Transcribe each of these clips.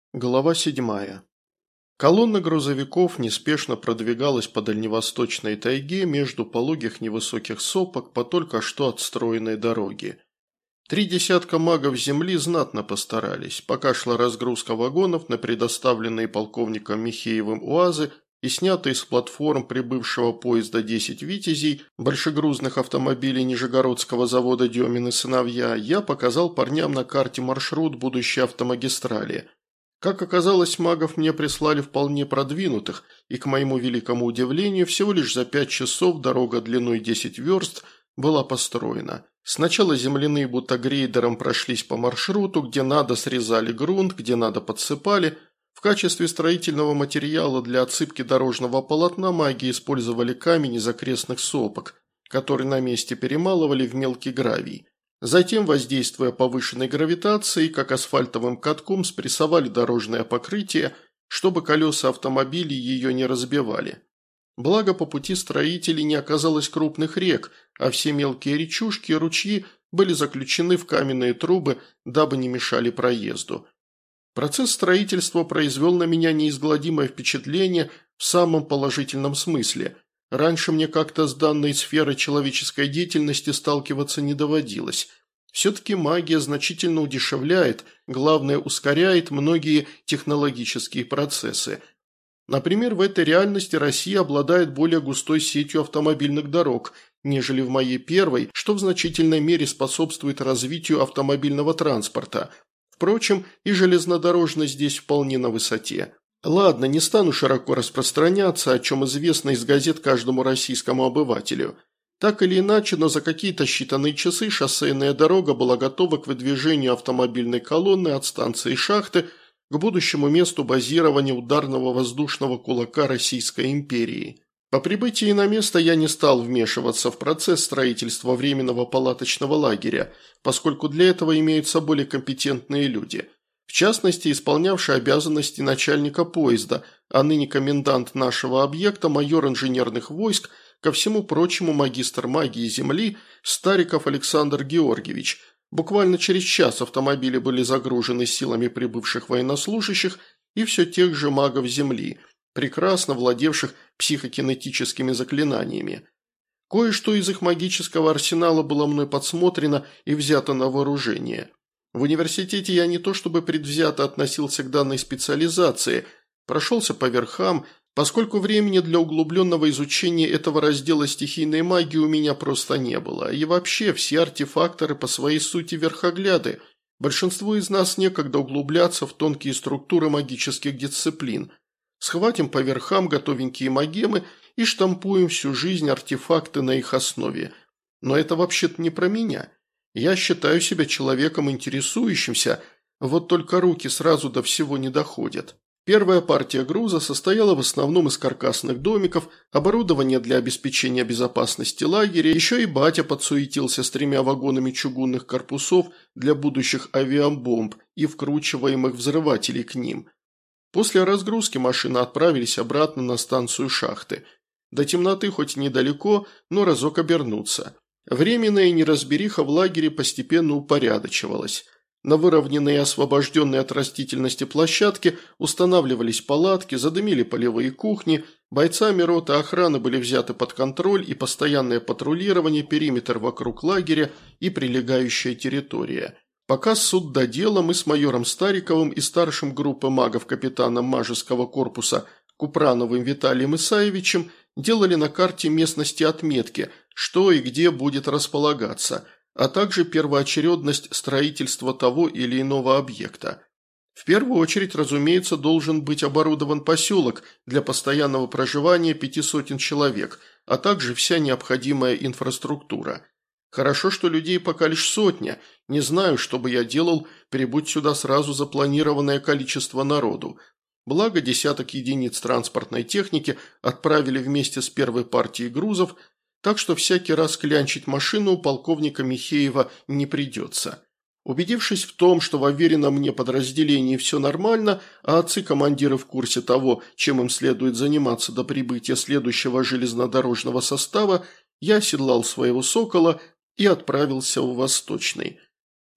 Глава 7. Колонна грузовиков неспешно продвигалась по дальневосточной тайге между пологих невысоких сопок по только что отстроенной дороге. 3 десятка магов земли знатно постарались, пока шла разгрузка вагонов на предоставленные полковником Михеевым УАЗы и снятые с платформ прибывшего поезда 10 «Витязей», большегрузных автомобилей Нижегородского завода «Демин и сыновья», я показал парням на карте маршрут будущей автомагистрали. Как оказалось, магов мне прислали вполне продвинутых, и, к моему великому удивлению, всего лишь за 5 часов дорога длиной 10 верст была построена. Сначала земляные будто грейдером прошлись по маршруту, где надо срезали грунт, где надо подсыпали. В качестве строительного материала для отсыпки дорожного полотна маги использовали камень из окрестных сопок, который на месте перемалывали в мелкий гравий. Затем, воздействуя повышенной гравитацией, как асфальтовым катком, спрессовали дорожное покрытие, чтобы колеса автомобилей ее не разбивали. Благо, по пути строителей не оказалось крупных рек, а все мелкие речушки и ручьи были заключены в каменные трубы, дабы не мешали проезду. Процесс строительства произвел на меня неизгладимое впечатление в самом положительном смысле. Раньше мне как-то с данной сферой человеческой деятельности сталкиваться не доводилось. Все-таки магия значительно удешевляет, главное ускоряет многие технологические процессы. Например, в этой реальности Россия обладает более густой сетью автомобильных дорог, нежели в моей первой, что в значительной мере способствует развитию автомобильного транспорта. Впрочем, и железнодорожность здесь вполне на высоте. Ладно, не стану широко распространяться, о чем известно из газет каждому российскому обывателю. Так или иначе, но за какие-то считанные часы шоссейная дорога была готова к выдвижению автомобильной колонны от станции шахты к будущему месту базирования ударного воздушного кулака Российской империи. По прибытии на место я не стал вмешиваться в процесс строительства временного палаточного лагеря, поскольку для этого имеются более компетентные люди. В частности, исполнявший обязанности начальника поезда, а ныне комендант нашего объекта, майор инженерных войск, ко всему прочему магистр магии Земли Стариков Александр Георгиевич. Буквально через час автомобили были загружены силами прибывших военнослужащих и все тех же магов Земли, прекрасно владевших психокинетическими заклинаниями. Кое-что из их магического арсенала было мной подсмотрено и взято на вооружение. В университете я не то чтобы предвзято относился к данной специализации, прошелся по верхам, поскольку времени для углубленного изучения этого раздела стихийной магии у меня просто не было. И вообще, все артефакторы по своей сути верхогляды. Большинству из нас некогда углубляться в тонкие структуры магических дисциплин. Схватим по верхам готовенькие магемы и штампуем всю жизнь артефакты на их основе. Но это вообще-то не про меня. Я считаю себя человеком интересующимся, вот только руки сразу до всего не доходят. Первая партия груза состояла в основном из каркасных домиков, оборудования для обеспечения безопасности лагеря, еще и батя подсуетился с 3 вагонами чугунных корпусов для будущих авиабомб и вкручиваемых взрывателей к ним. После разгрузки машины отправились обратно на станцию шахты. До темноты хоть недалеко, но разок обернуться. Временная неразбериха в лагере постепенно упорядочивалась. На выровненной и освобожденной от растительности площадке устанавливались палатки, задымили полевые кухни, бойцами роты охраны были взяты под контроль и постоянное патрулирование, периметр вокруг лагеря и прилегающая территория. Пока суд до дела, мы с майором Стариковым и старшим группы магов капитаном Мажеского корпуса Купрановым Виталием Исаевичем делали на карте местности отметки, что и где будет располагаться, а также первоочередность строительства того или иного объекта. В первую очередь, разумеется, должен быть оборудован поселок для постоянного проживания 500 человек, а также вся необходимая инфраструктура. Хорошо, что людей пока лишь 100, не знаю, что бы я делал, прибудь сюда сразу запланированное количество народу. Благо, десяток единиц транспортной техники отправили вместе с первой партией грузов, так что всякий раз клянчить машину у полковника Михеева не придется. Убедившись в том, что в уверенном мне подразделении все нормально, а отцы-командиры в курсе того, чем им следует заниматься до прибытия следующего железнодорожного состава, я оседлал своего «Сокола» и отправился в Восточный.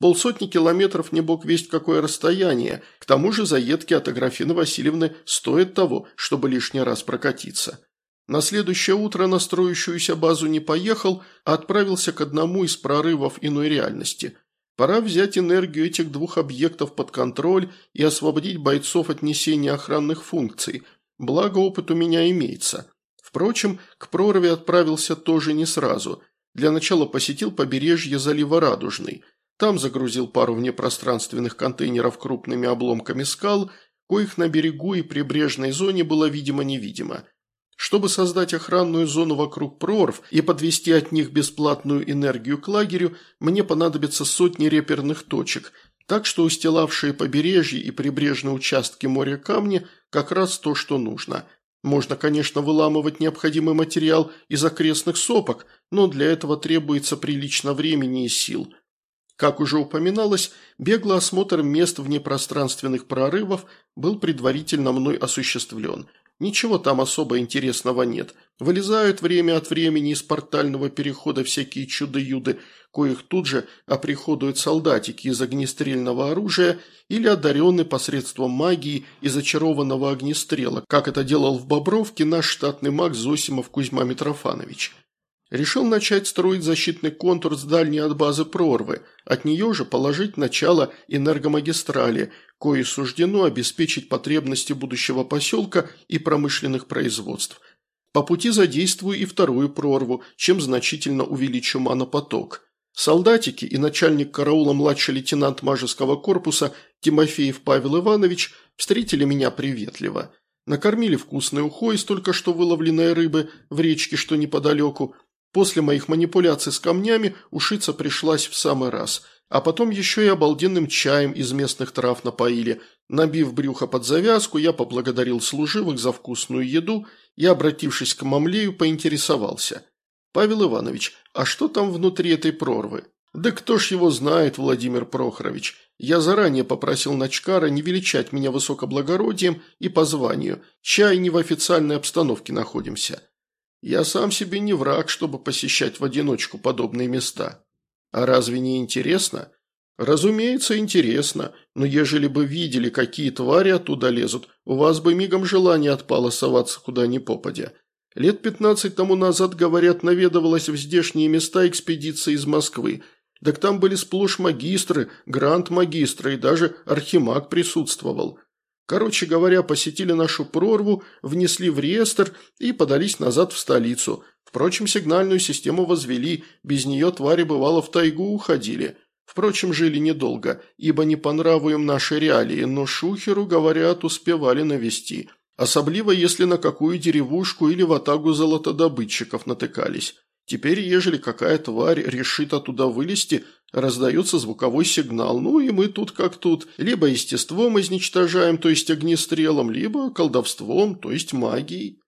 Полсотни километров не бог весть какое расстояние, к тому же заедки от Аграфены Васильевны стоят того, чтобы лишний раз прокатиться. На следующее утро на строящуюся базу не поехал, а отправился к одному из прорывов иной реальности. Пора взять энергию этих двух объектов под контроль и освободить бойцов от несения охранных функций, благо опыт у меня имеется. Впрочем, к прорве отправился тоже не сразу. Для начала посетил побережье залива Радужный. Там загрузил пару внепространственных контейнеров крупными обломками скал, коих на берегу и прибрежной зоне было видимо-невидимо. Чтобы создать охранную зону вокруг прорв и подвести от них бесплатную энергию к лагерю, мне понадобятся сотни реперных точек, так что устилавшие побережье и прибрежные участки моря камни как раз то, что нужно. Можно, конечно, выламывать необходимый материал из окрестных сопок, но для этого требуется прилично времени и сил. Как уже упоминалось, беглый осмотр мест внепространственных прорывов был предварительно мной осуществлен. Ничего там особо интересного нет. Вылезают время от времени из портального перехода всякие чудо-юды, коих тут же оприходуют солдатики из огнестрельного оружия или одаренные посредством магии и зачарованного огнестрела, как это делал в Бобровке наш штатный маг Зосимов Кузьма Митрофанович. Решил начать строить защитный контур с дальней от базы прорвы, от нее же положить начало энергомагистрали, кое суждено обеспечить потребности будущего поселка и промышленных производств. По пути задействую и вторую прорву, чем значительно увеличу манопоток. Солдатики и начальник караула младший лейтенант Мажеского корпуса Тимофеев Павел Иванович встретили меня приветливо. Накормили вкусной ухой из только что выловленной рыбы в речке, что неподалеку. После моих манипуляций с камнями ушиться пришлась в самый раз, а потом еще и обалденным чаем из местных трав напоили. Набив брюхо под завязку, я поблагодарил служивых за вкусную еду и, обратившись к Мамлею, поинтересовался. «Павел Иванович, а что там внутри этой прорвы?» «Да кто ж его знает, Владимир Прохорович. Я заранее попросил Начкара не величать меня высокоблагородием и по званию. Чай не в официальной обстановке находимся. Я сам себе не враг, чтобы посещать в одиночку подобные места. А разве не интересно? Разумеется, интересно, но ежели бы видели, какие твари оттуда лезут, у вас бы мигом желание отпало соваться куда ни попадя. Лет 15 тому назад, говорят, наведывалась в здешние места экспедиция из Москвы. Так там были сплошь магистры, гранд-магистры и даже архимаг присутствовал. Короче говоря, посетили нашу прорву, внесли в реестр и подались назад в столицу. Впрочем, сигнальную систему возвели, без нее твари бывало в тайгу уходили. Впрочем, жили недолго, ибо не по нраву им наши реалии, но шухеру, говорят, успевали навести. Особливо, если на какую деревушку или ватагу золотодобытчиков натыкались. Теперь, ежели какая тварь решит оттуда вылезти, раздается звуковой сигнал, ну и мы тут как тут, либо естеством изничтожаем, то есть огнестрелом, либо колдовством, то есть магией.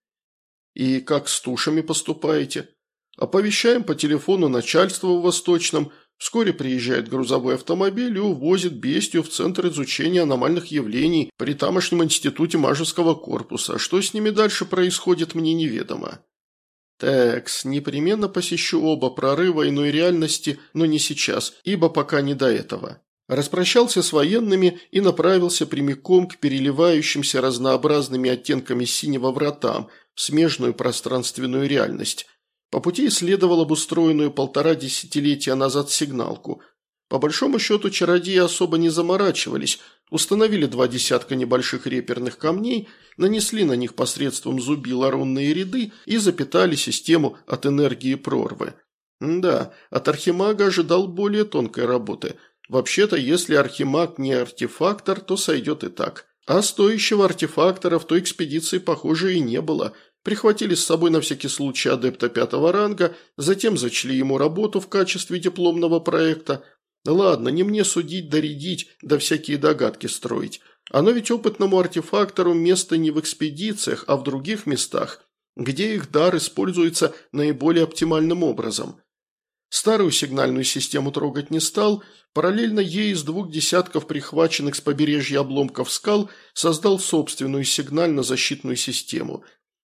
И как с тушами поступаете? Оповещаем по телефону начальство в Восточном, вскоре приезжает грузовой автомобиль и увозит бестию в Центр изучения аномальных явлений при тамошнем институте Мажеского корпуса. Что с ними дальше происходит, мне неведомо. Такс, непременно посещу оба прорыва иной реальности, но не сейчас, ибо пока не до этого. Распрощался с военными и направился прямиком к переливающимся разнообразными оттенками синего вратам в смежную пространственную реальность. По пути исследовал обустроенную 1,5 десятилетия назад сигналку. По большому счету чародеи особо не заморачивались, установили 2 десятка небольших реперных камней, нанесли на них посредством зубила рунные ряды и запитали систему от энергии прорвы. Да, от архимага ожидал более тонкой работы. Вообще-то, если архимаг не артефактор, то сойдет и так. А стоящего артефактора в той экспедиции, похоже, и не было. Прихватили с собой на всякий случай адепта 5-го ранга, затем зачли ему работу в качестве дипломного проекта. Ладно, не мне судить, доредить, да всякие догадки строить. Оно ведь опытному артефактору место не в экспедициях, а в других местах, где их дар используется наиболее оптимальным образом. Старую сигнальную систему трогать не стал, параллельно ей из 2 десятков прихваченных с побережья обломков скал создал собственную сигнально-защитную систему.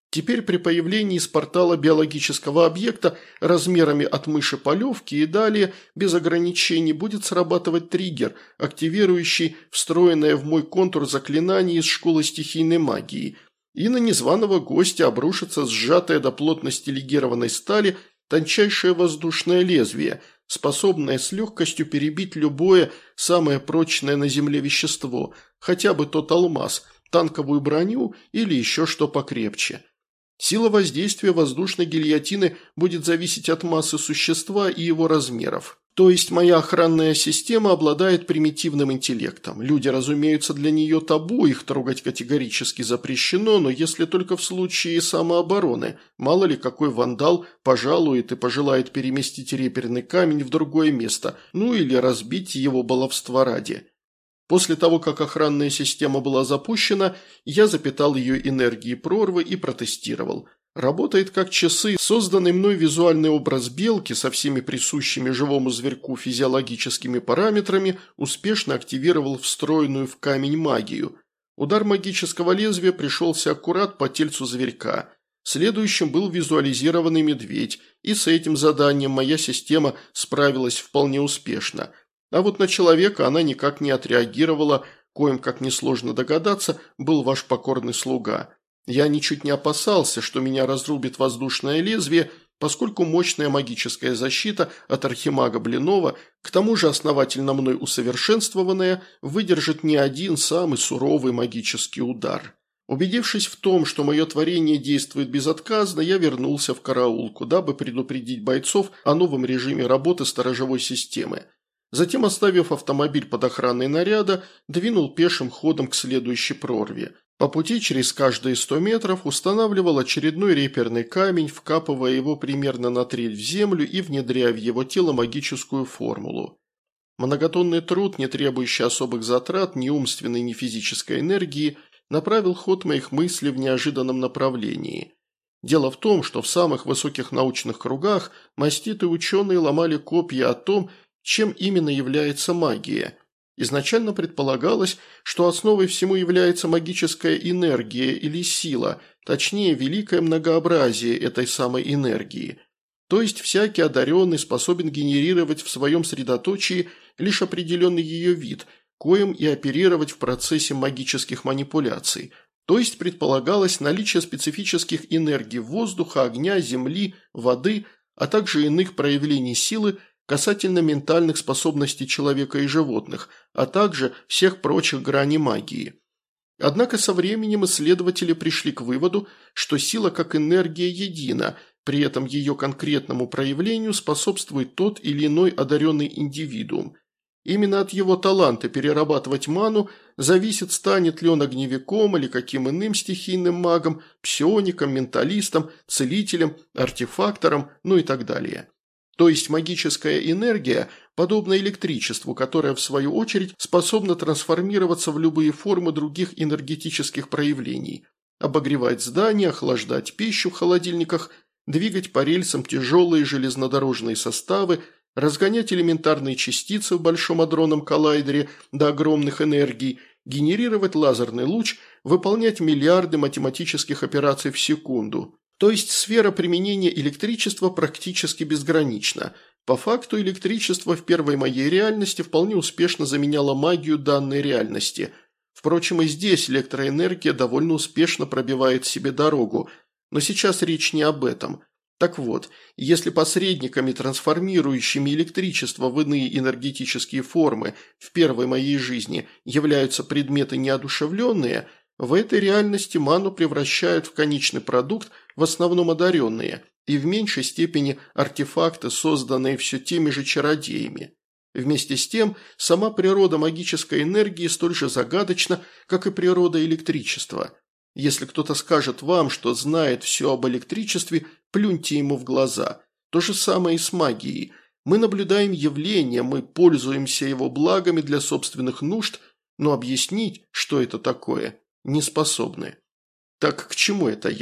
Теперь при появлении из портала биологического объекта размерами от мыши-полевки и далее без ограничений будет срабатывать триггер, активирующий встроенное в мой контур заклинание из школы стихийной магии, и на незваного гостя обрушится сжатое до плотности легированной стали тончайшее воздушное лезвие, способное с легкостью перебить любое самое прочное на Земле вещество, хотя бы тот алмаз, танковую броню или еще что покрепче. Сила воздействия воздушной гильотины будет зависеть от массы существа и его размеров. То есть моя охранная система обладает примитивным интеллектом. Люди, разумеется, для нее табу, их трогать категорически запрещено, но если только в случае самообороны. Мало ли какой вандал пожалует и пожелает переместить реперный камень в другое место, ну или разбить его баловства ради. После того, как охранная система была запущена, я запитал ее энергией прорвы и протестировал. Работает как часы. Созданный мной визуальный образ белки со всеми присущими живому зверьку физиологическими параметрами успешно активировал встроенную в камень магию. Удар магического лезвия пришелся аккурат по тельцу зверька. Следующим был визуализированный медведь, и с этим заданием моя система справилась вполне успешно. А вот на человека она никак не отреагировала, коим, как несложно догадаться, был ваш покорный слуга. Я ничуть не опасался, что меня разрубит воздушное лезвие, поскольку мощная магическая защита от архимага Блинова, к тому же основательно мной усовершенствованная, выдержит не один самый суровый магический удар. Убедившись в том, что мое творение действует безотказно, я вернулся в караулку, дабы предупредить бойцов о новом режиме работы сторожевой системы. Затем, оставив автомобиль под охраной наряда, двинул пешим ходом к следующей прорве. По пути через каждые 100 метров устанавливал очередной реперный камень, вкапывая его примерно на треть в землю и внедряя в его тело магическую формулу. Многотонный труд, не требующий особых затрат ни умственной, ни физической энергии, направил ход моих мыслей в неожиданном направлении. Дело в том, что в самых высоких научных кругах маститые ученые ломали копья о том, чем именно является магия. Изначально предполагалось, что основой всему является магическая энергия или сила, точнее, великое многообразие этой самой энергии. То есть всякий одаренный способен генерировать в своем средоточии лишь определенный ее вид, коим и оперировать в процессе магических манипуляций. То есть предполагалось наличие специфических энергий воздуха, огня, земли, воды, а также иных проявлений силы, касательно ментальных способностей человека и животных, а также всех прочих граней магии. Однако со временем исследователи пришли к выводу, что сила как энергия едина, при этом ее конкретному проявлению способствует тот или иной одаренный индивидуум. Именно от его таланта перерабатывать ману зависит, станет ли он огневиком или каким иным стихийным магом, псиоником, менталистом, целителем, артефактором, ну и так далее. То есть магическая энергия подобна электричеству, которое в свою очередь способно трансформироваться в любые формы других энергетических проявлений. Обогревать здания, охлаждать пищу в холодильниках, двигать по рельсам тяжелые железнодорожные составы, разгонять элементарные частицы в Большом адронном коллайдере до огромных энергий, генерировать лазерный луч, выполнять миллиарды математических операций в секунду. То есть сфера применения электричества практически безгранична. По факту электричество в первой моей реальности вполне успешно заменяло магию данной реальности. Впрочем, и здесь электроэнергия довольно успешно пробивает себе дорогу. Но сейчас речь не об этом. Так вот, если посредниками, трансформирующими электричество в иные энергетические формы в первой моей жизни являются предметы неодушевленные, в этой реальности ману превращают в конечный продукт в основном одаренные и в меньшей степени артефакты, созданные все теми же чародеями. Вместе с тем, сама природа магической энергии столь же загадочна, как и природа электричества. Если кто-то скажет вам, что знает все об электричестве, плюньте ему в глаза. То же самое и с магией. Мы наблюдаем явление, мы пользуемся его благами для собственных нужд, но объяснить, что это такое, не способны. Так к чему это я?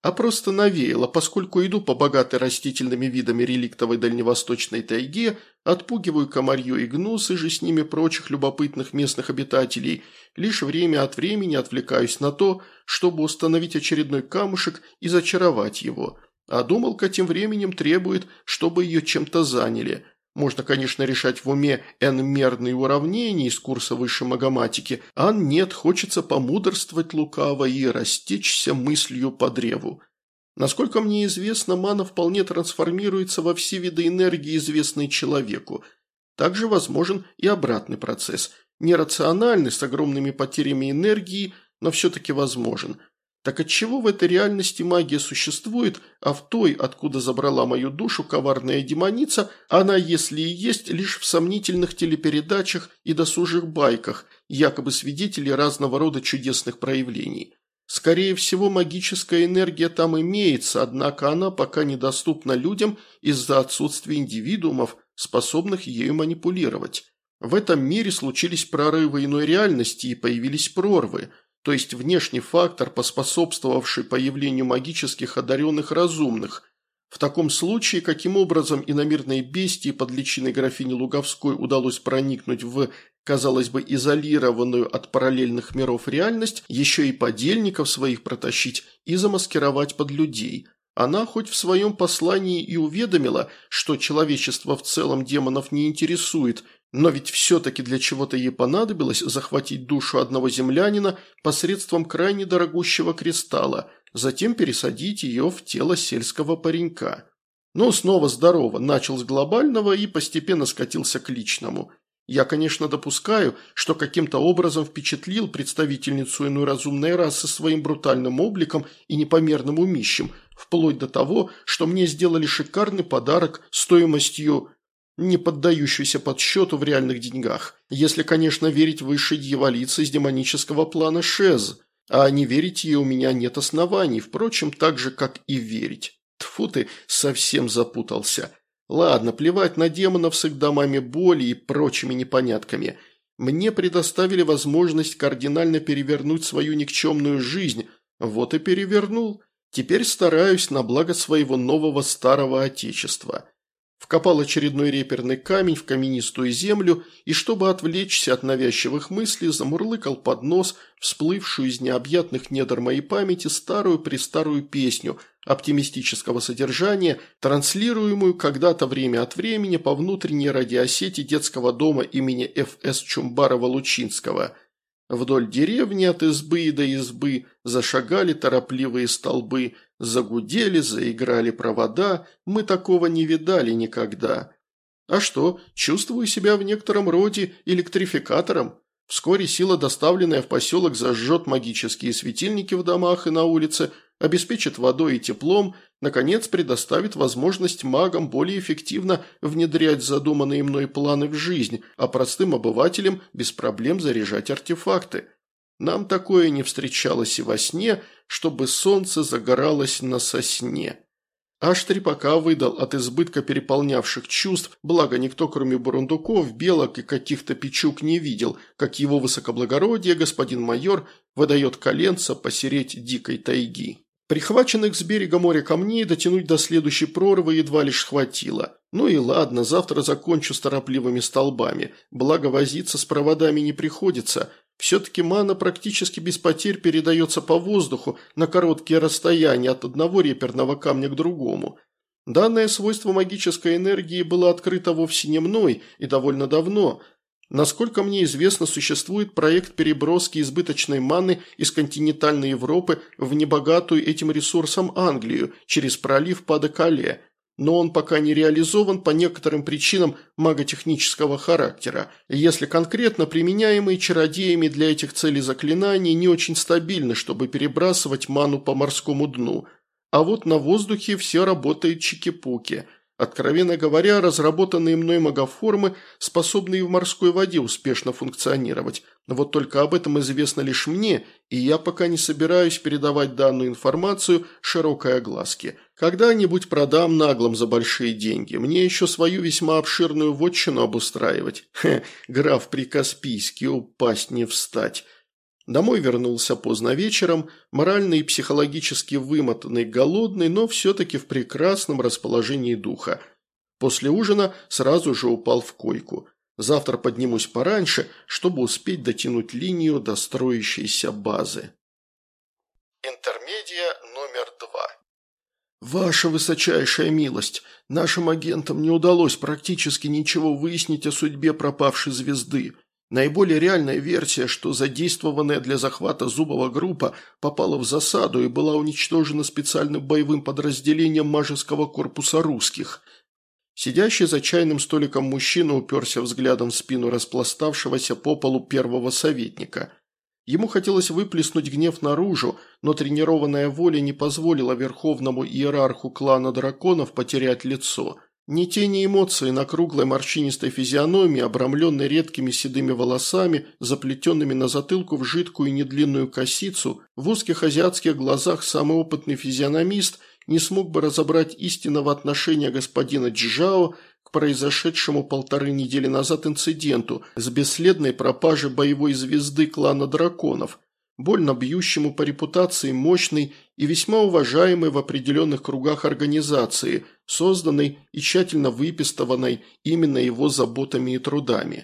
а просто навеяло, поскольку иду по богатой растительными видами реликтовой дальневосточной тайге, отпугиваю комарью и гнус, и же с ними прочих любопытных местных обитателей, лишь время от времени отвлекаюсь на то, чтобы установить очередной камушек и зачаровать его. А думалка тем временем требует, чтобы ее чем-то заняли. Можно, конечно, решать в уме n-мерные уравнения из курса высшей магоматики, а нет, хочется помудрствовать лукаво и растечься мыслью по древу. Насколько мне известно, мана вполне трансформируется во все виды энергии, известной человеку. Также возможен и обратный процесс. Нерациональный, с огромными потерями энергии, но все-таки возможен. Так отчего в этой реальности магия существует, а в той, откуда забрала мою душу коварная демоница, она, если и есть, лишь в сомнительных телепередачах и досужих байках, якобы свидетели разного рода чудесных проявлений? Скорее всего, магическая энергия там имеется, однако она пока недоступна людям из-за отсутствия индивидуумов, способных ею манипулировать. В этом мире случились прорывы иной реальности и появились прорвы, то есть внешний фактор, поспособствовавший появлению магических одаренных разумных. В таком случае, каким образом иномирной бестии под личиной графини Луговской удалось проникнуть в, казалось бы, изолированную от параллельных миров реальность, еще и подельников своих протащить и замаскировать под людей. Она хоть в своем послании и уведомила, что человечество в целом демонов не интересует, но ведь все-таки для чего-то ей понадобилось захватить душу одного землянина посредством крайне дорогущего кристалла, затем пересадить ее в тело сельского паренька. Но снова здорово, начал с глобального и постепенно скатился к личному. Я, конечно, допускаю, что каким-то образом впечатлил представительницу иной разумной расы своим брутальным обликом и непомерным умищем, вплоть до того, что мне сделали шикарный подарок стоимостью, не поддающуюся подсчету в реальных деньгах, если, конечно, верить высшей дьяволице из демонического плана Шез, а не верить ей у меня нет оснований, впрочем, так же, как и верить. Тьфу ты, совсем запутался. Ладно, плевать на демонов с их домами боли и прочими непонятками. Мне предоставили возможность кардинально перевернуть свою никчемную жизнь, вот и перевернул. Теперь стараюсь на благо своего нового старого отечества. Вкопал очередной реперный камень в каменистую землю и, чтобы отвлечься от навязчивых мыслей, замурлыкал под нос всплывшую из необъятных недр моей памяти старую-престарую песню оптимистического содержания, транслируемую когда-то время от времени по внутренней радиосети детского дома имени Ф.С. Чумбарова-Лучинского. Вдоль деревни от избы до избы зашагали торопливые столбы, загудели, заиграли провода, мы такого не видали никогда. А что, чувствую себя в некотором роде электрификатором. Вскоре сила, доставленная в поселок, зажжет магические светильники в домах и на улице, обеспечит водой и теплом, наконец предоставит возможность магам более эффективно внедрять задуманные мной планы в жизнь, а простым обывателям без проблем заряжать артефакты. Нам такое не встречалось и во сне, чтобы солнце загоралось на сосне. Аж трепака выдал от избытка переполнявших чувств, благо никто, кроме бурундуков, белок и каких-то печук не видел, как его высокоблагородие, господин майор, выдает коленца посереть дикой тайги. Прихваченных с берега моря камней дотянуть до следующей прорвы едва лишь хватило. Ну и ладно, завтра закончу с торопливыми столбами, благо возиться с проводами не приходится. Все-таки мана практически без потерь передается по воздуху на короткие расстояния от одного реперного камня к другому. Данное свойство магической энергии было открыто вовсе не мной и довольно давно. Насколько мне известно, существует проект переброски избыточной маны из континентальной Европы в небогатую этим ресурсом Англию через пролив Паде-Кале. Но он пока не реализован по некоторым причинам маготехнического характера. Если конкретно, применяемые чародеями для этих целей заклинания не очень стабильны, чтобы перебрасывать ману по морскому дну. А вот на воздухе все работает чики-пуки. Откровенно говоря, разработанные мной магоформы способны и в морской воде успешно функционировать. Вот только об этом известно лишь мне, и я пока не собираюсь передавать данную информацию широкой огласке. Когда-нибудь продам наглым за большие деньги. Мне еще свою весьма обширную вотчину обустраивать. Граф Прикаспийский, упасть не встать. Домой вернулся поздно вечером, морально и психологически вымотанный, голодный, но все-таки в прекрасном расположении духа. После ужина сразу же упал в койку. Завтра поднимусь пораньше, чтобы успеть дотянуть линию до строящейся базы. Интермедия номер 2. «Ваша высочайшая милость, нашим агентам не удалось практически ничего выяснить о судьбе пропавшей звезды. Наиболее реальная версия, что задействованная для захвата Зубова группа попала в засаду и была уничтожена специальным боевым подразделением Мажеского корпуса русских». Сидящий за чайным столиком мужчина уперся взглядом в спину распластавшегося по полу первого советника. Ему хотелось выплеснуть гнев наружу, но тренированная воля не позволила верховному иерарху клана драконов потерять лицо. Ни тени эмоций на круглой морщинистой физиономии, обрамленной редкими седыми волосами, заплетенными на затылку в жидкую недлинную косицу, в узких азиатских глазах самый опытный физиономист не смог бы разобрать истинного отношения господина Чжао к произошедшему 1,5 недели назад инциденту с бесследной пропажей боевой звезды клана драконов, больно бьющему по репутации мощной и весьма уважаемой в определенных кругах организации, созданной и тщательно выпистованной именно его заботами и трудами.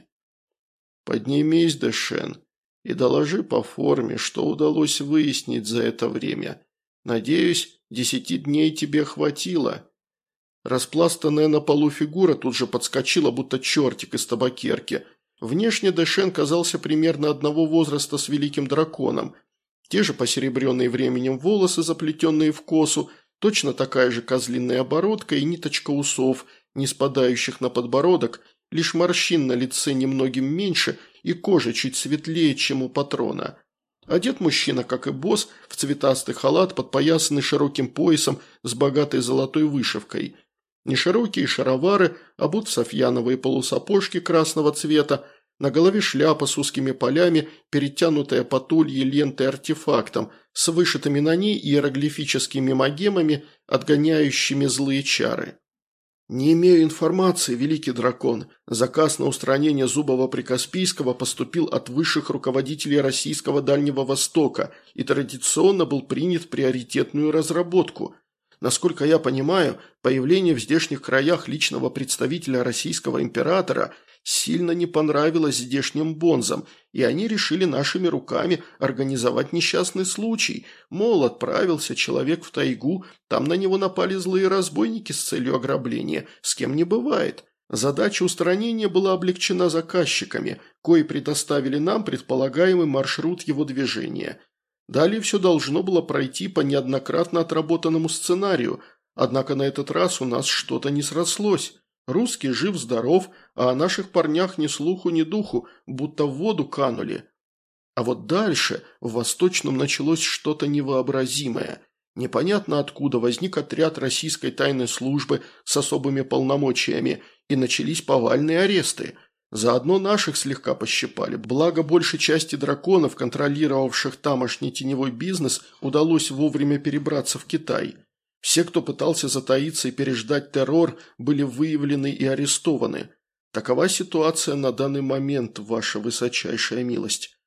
«Поднимись, Дэшен, и доложи по форме, что удалось выяснить за это время. Надеюсь, 10 дней тебе хватило». Распластанная на полу фигура тут же подскочила, будто чертик из табакерки. Внешне Дэшен казался примерно одного возраста с великим драконом. Те же посеребренные временем волосы, заплетенные в косу, точно такая же козлиная оборотка и ниточка усов, не спадающих на подбородок, лишь морщин на лице немногим меньше и кожа чуть светлее, чем у патрона. Одет мужчина, как и босс, в цветастый халат, подпоясанный широким поясом с богатой золотой вышивкой. Неширокие шаровары, обут в софьяновые полусапожки красного цвета, на голове шляпа с узкими полями, перетянутая по тулье лентой артефактом, с вышитыми на ней иероглифическими магемами, отгоняющими злые чары. «Не имею информации, великий дракон. Заказ на устранение Зубова-Прикаспийского поступил от высших руководителей российского Дальнего Востока и традиционно был принят в приоритетную разработку. Насколько я понимаю, появление в здешних краях личного представителя российского императора сильно не понравилось здешним бонзам, и они решили нашими руками организовать несчастный случай. Мол, отправился человек в тайгу, там на него напали злые разбойники с целью ограбления, с кем не бывает. Задача устранения была облегчена заказчиками, кои предоставили нам предполагаемый маршрут его движения. Далее все должно было пройти по неоднократно отработанному сценарию, однако на этот раз у нас что-то не срослось. Русский жив-здоров, а о наших парнях ни слуху, ни духу, будто в воду канули. А вот дальше в Восточном началось что-то невообразимое. Непонятно откуда возник отряд российской тайной службы с особыми полномочиями, и начались повальные аресты. Заодно наших слегка пощипали, благо большей части драконов, контролировавших тамошний теневой бизнес, удалось вовремя перебраться в Китай. Все, кто пытался затаиться и переждать террор, были выявлены и арестованы. Такова ситуация на данный момент, ваша высочайшая милость.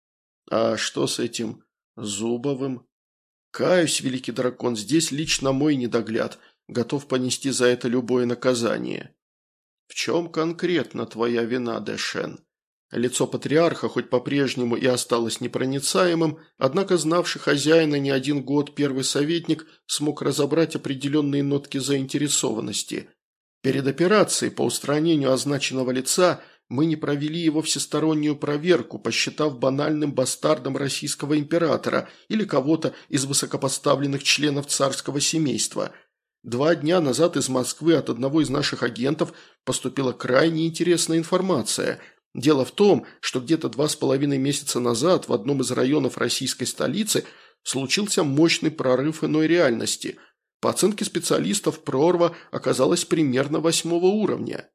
А что с этим Зубовым? Каюсь, великий дракон, здесь лично мой недогляд, готов понести за это любое наказание. В чем конкретно твоя вина, Дэшен? Лицо патриарха хоть по-прежнему и осталось непроницаемым, однако знавший хозяина не один год первый советник смог разобрать определенные нотки заинтересованности. Перед операцией по устранению означенного лица мы не провели его всестороннюю проверку, посчитав банальным бастардом российского императора или кого-то из высокопоставленных членов царского семейства. 2 дня назад из Москвы от одного из наших агентов поступила крайне интересная информация. Дело в том, что где-то 2,5 месяца назад в одном из районов российской столицы случился мощный прорыв иной реальности. По оценке специалистов, прорва оказалась примерно 8-го уровня.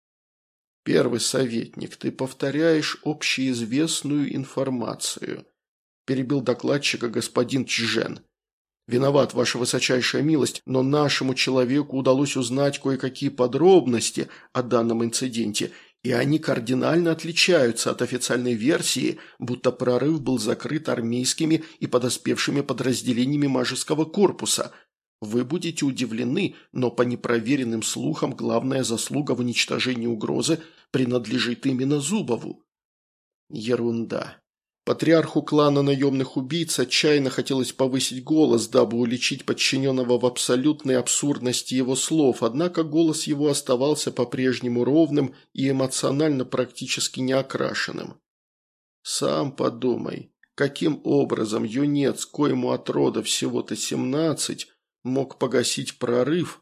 Первый советник, ты повторяешь общеизвестную информацию, перебил докладчика господин Чжен. «Виноват, ваша высочайшая милость, но нашему человеку удалось узнать кое-какие подробности о данном инциденте, И они кардинально отличаются от официальной версии, будто прорыв был закрыт армейскими и подоспевшими подразделениями Мажеского корпуса. Вы будете удивлены, но по непроверенным слухам главная заслуга в уничтожении угрозы принадлежит именно Зубову. Ерунда. Патриарху клана наемных убийц отчаянно хотелось повысить голос, дабы уличить подчиненного в абсолютной абсурдности его слов, однако голос его оставался по-прежнему ровным и эмоционально практически неокрашенным. «Сам подумай, каким образом юнец, коему от рода всего-то 17, мог погасить прорыв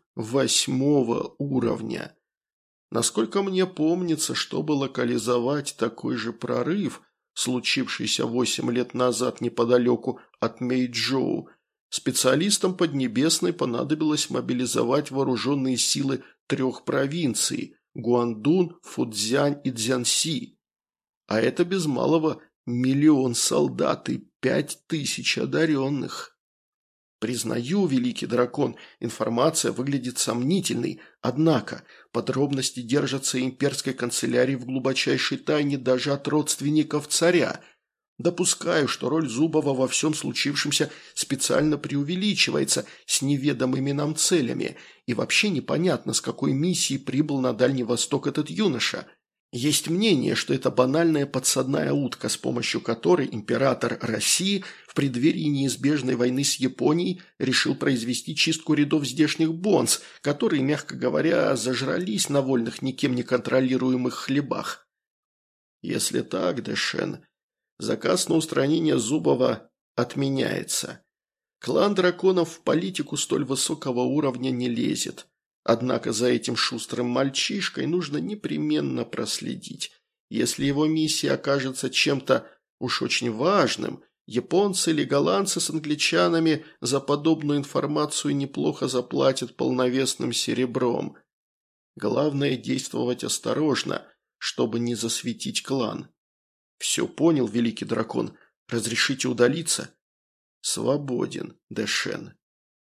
8-го уровня? Насколько мне помнится, чтобы локализовать такой же прорыв, случившийся 8 лет назад неподалеку от Мэйчжоу, специалистам Поднебесной понадобилось мобилизовать вооруженные силы 3 провинций – Гуандун, Фуцзянь и Цзянси. А это без малого 1 000 000 солдат и 5000 одаренных. Признаю, великий дракон, информация выглядит сомнительной, однако подробности держатся имперской канцелярии в глубочайшей тайне даже от родственников царя. Допускаю, что роль Зубова во всем случившемся специально преувеличивается с неведомыми нам целями, и вообще непонятно, с какой миссией прибыл на Дальний Восток этот юноша. Есть мнение, что это банальная подсадная утка, с помощью которой император России в преддверии неизбежной войны с Японией решил произвести чистку рядов здешних бонз, которые, мягко говоря, зажрались на вольных никем не контролируемых хлебах. Если так, Дэшен, заказ на устранение Зубова отменяется. Клан драконов в политику столь высокого уровня не лезет. Однако за этим шустрым мальчишкой нужно непременно проследить. Если его миссия окажется чем-то уж очень важным, японцы или голландцы с англичанами за подобную информацию неплохо заплатят полновесным серебром. Главное действовать осторожно, чтобы не засветить клан. Все понял, великий дракон. Разрешите удалиться? Свободен, Дэшен.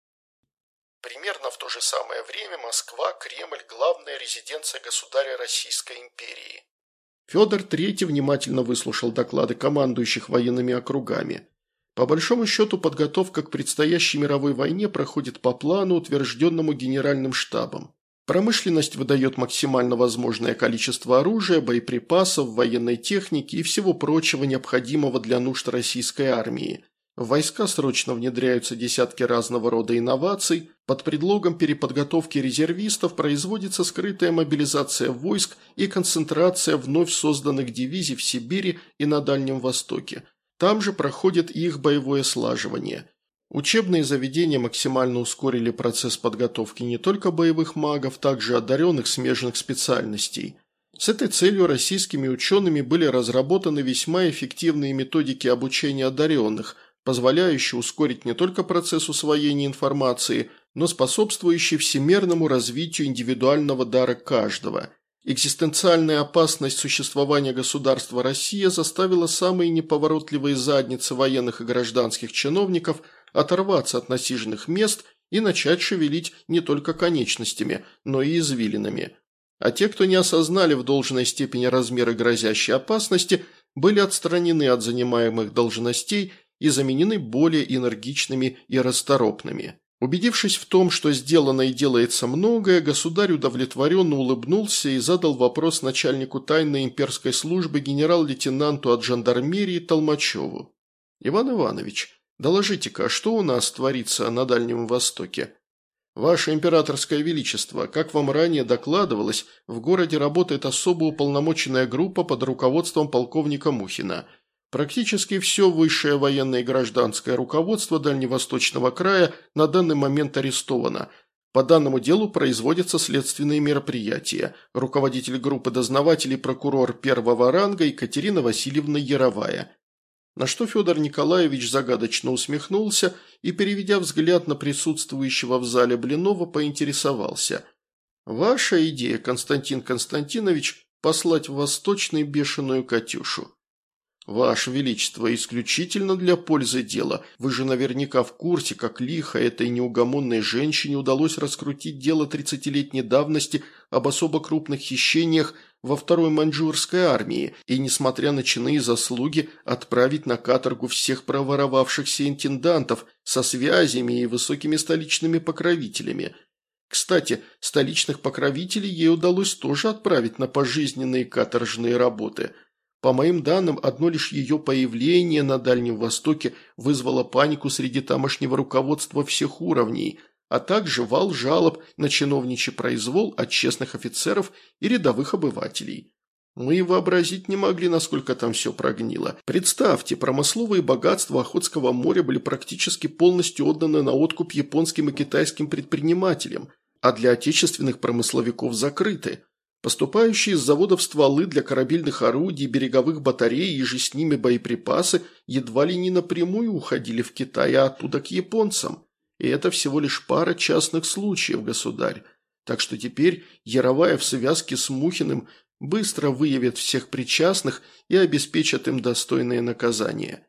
Примерно в то же самое время Москва, Кремль, главная резиденция государя Российской империи. Федор III внимательно выслушал доклады командующих военными округами. По большому счету, подготовка к предстоящей мировой войне проходит по плану, утвержденному Генеральным штабом. Промышленность выдает максимально возможное количество оружия, боеприпасов, военной техники и всего прочего необходимого для нужд российской армии. В войска срочно внедряются десятки разного рода инноваций, под предлогом переподготовки резервистов производится скрытая мобилизация войск и концентрация вновь созданных дивизий в Сибири и на Дальнем Востоке. Там же проходит и их боевое слаживание. Учебные заведения максимально ускорили процесс подготовки не только боевых магов, также одаренных смежных специальностей. С этой целью российскими учеными были разработаны весьма эффективные методики обучения одаренных, позволяющие ускорить не только процесс усвоения информации, но способствующие всемирному развитию индивидуального дара каждого. Экзистенциальная опасность существования государства Россия заставила самые неповоротливые задницы военных и гражданских чиновников оторваться от насиженных мест и начать шевелить не только конечностями, но и извилинами. А те, кто не осознали в должной степени размеры грозящей опасности, были отстранены от занимаемых должностей и заменены более энергичными и расторопными. Убедившись в том, что сделано и делается многое, государь удовлетворенно улыбнулся и задал вопрос начальнику тайной имперской службы генерал-лейтенанту от жандармерии Толмачеву. «Иван Иванович, доложите-ка, что у нас творится на Дальнем Востоке? Ваше императорское величество, как вам ранее докладывалось, в городе работает особо уполномоченная группа под руководством полковника Мухина. Практически все высшее военное и гражданское руководство Дальневосточного края на данный момент арестовано. По данному делу производятся следственные мероприятия. Руководитель группы дознавателей прокурор первого ранга Екатерина Васильевна Яровая». На что Федор Николаевич загадочно усмехнулся и, переведя взгляд на присутствующего в зале Блинова, поинтересовался. «Ваша идея, Константин Константинович, послать в Восточный бешеную Катюшу?» «Ваше Величество, исключительно для пользы дела. Вы же наверняка в курсе, как лихо этой неугомонной женщине удалось раскрутить дело 30-летней давности об особо крупных хищениях во второй маньчжурской армии и, несмотря на чины и заслуги, отправить на каторгу всех проворовавшихся интендантов со связями и высокими столичными покровителями. Кстати, столичных покровителей ей удалось тоже отправить на пожизненные каторжные работы». По моим данным, одно лишь ее появление на Дальнем Востоке вызвало панику среди тамошнего руководства всех уровней, а также вал жалоб на чиновничий произвол от честных офицеров и рядовых обывателей. Мы и вообразить не могли, насколько там все прогнило. Представьте, промысловые богатства Охотского моря были практически полностью отданы на откуп японским и китайским предпринимателям, а для отечественных промысловиков закрыты. Поступающие из заводов стволы для корабельных орудий, береговых батарей и же с ними боеприпасы едва ли не напрямую уходили в Китай, а оттуда к японцам. И это всего лишь пара частных случаев, государь. Так что теперь Яровая в связке с Мухиным быстро выявит всех причастных и обеспечит им достойное наказание.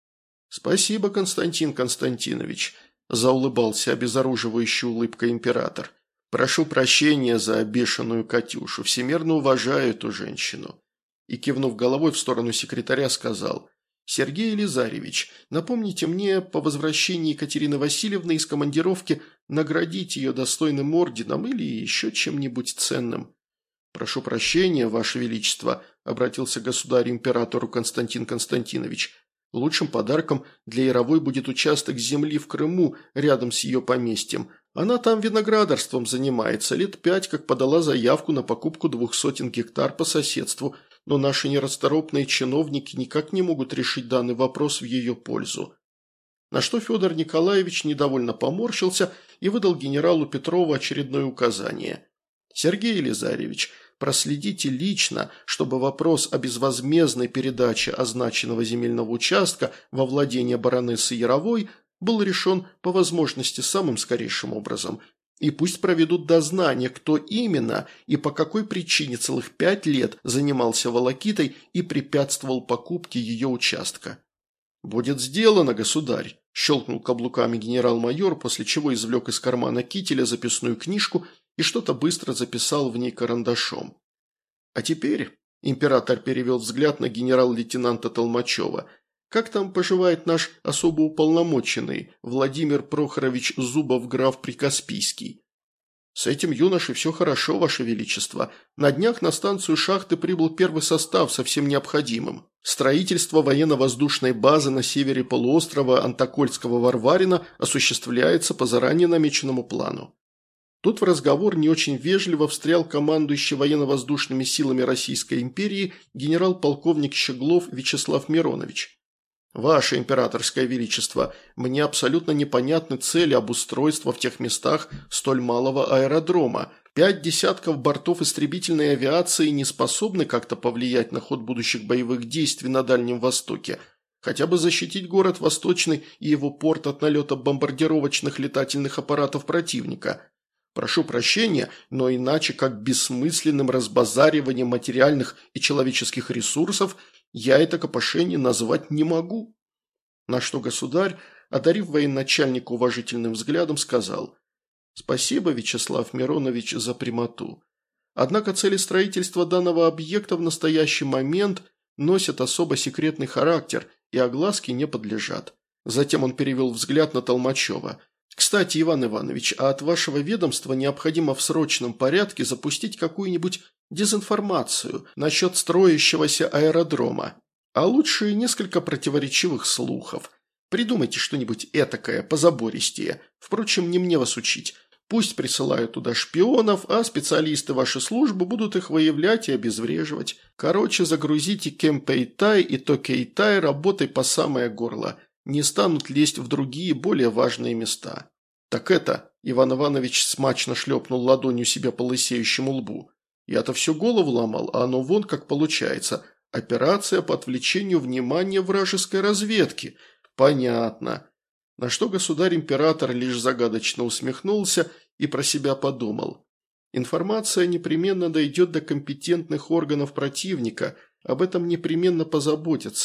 «Спасибо, Константин Константинович», – заулыбался обезоруживающей улыбкой император. «Прошу прощения за бешеную Катюшу, всемерно уважаю эту женщину». И, кивнув головой в сторону секретаря, сказал: «Сергей Елизарьевич, напомните мне по возвращении Екатерины Васильевны из командировки наградить ее достойным орденом или еще чем-нибудь ценным». «Прошу прощения, Ваше Величество», – обратился государь-императору Константин Константинович. «Лучшим подарком для Яровой будет участок земли в Крыму рядом с ее поместьем. Она там виноградарством занимается, лет 5 как подала заявку на покупку 200 гектар по соседству, но наши нерасторопные чиновники никак не могут решить данный вопрос в ее пользу». На что Федор Николаевич недовольно поморщился и выдал генералу Петрову очередное указание. «Сергей Елизарьевич, проследите лично, чтобы вопрос о безвозмездной передаче означенного земельного участка во владение баронессы Яровой был решен по возможности самым скорейшим образом. И пусть проведут дознание, кто именно и по какой причине целых 5 лет занимался волокитой и препятствовал покупке ее участка». «Будет сделано, государь», – щелкнул каблуками генерал-майор, после чего извлек из кармана кителя записную книжку и что-то быстро записал в ней карандашом. «А теперь», – император перевел взгляд на генерал-лейтенанта Толмачева, – «как там поживает наш особо уполномоченный Владимир Прохорович Зубов граф Прикаспийский?» «С этим юношей все хорошо, Ваше Величество. На днях на станцию шахты прибыл первый состав со всем необходимым. Строительство военно-воздушной базы на севере полуострова Антокольского-Варварина осуществляется по заранее намеченному плану». Тут в разговор не очень вежливо встрял командующий военно-воздушными силами Российской империи генерал-полковник Щеглов Вячеслав Миронович. «Ваше императорское величество, мне абсолютно непонятны цели обустройства в тех местах столь малого аэродрома. 5 десятков бортов истребительной авиации не способны как-то повлиять на ход будущих боевых действий на Дальнем Востоке. Хотя бы защитить город Восточный и его порт от налета бомбардировочных летательных аппаратов противника. Прошу прощения, но иначе как бессмысленным разбазариванием материальных и человеческих ресурсов я это копошение назвать не могу». На что государь, одарив военачальника уважительным взглядом, сказал: «Спасибо, Вячеслав Миронович, за прямоту. Однако цели строительства данного объекта в настоящий момент носят особо секретный характер и огласке не подлежат». Затем он перевел взгляд на Толмачева. «Кстати, Иван Иванович, а от вашего ведомства необходимо в срочном порядке запустить какую-нибудь дезинформацию насчет строящегося аэродрома, а лучше и несколько противоречивых слухов. Придумайте что-нибудь этакое, позабористее. Впрочем, не мне вас учить. Пусть присылают туда шпионов, а специалисты вашей службы будут их выявлять и обезвреживать. Короче, загрузите Кемпейтай и Токейтай работой по самое горло. Не станут лезть в другие, более важные места». «Так это...» – Иван Иванович смачно шлепнул ладонью себе по лысеющему лбу. «Я-то всю голову ломал, а оно вон как получается. Операция по отвлечению внимания вражеской разведки. Понятно». На что государь-император лишь загадочно усмехнулся и про себя подумал: информация непременно дойдет до компетентных органов противника, об этом непременно позаботятся.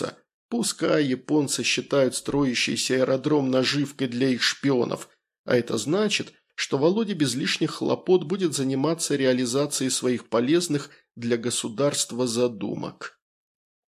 Пускай японцы считают строящийся аэродром наживкой для их шпионов, а это значит, что Володя без лишних хлопот будет заниматься реализацией своих полезных для государства задумок.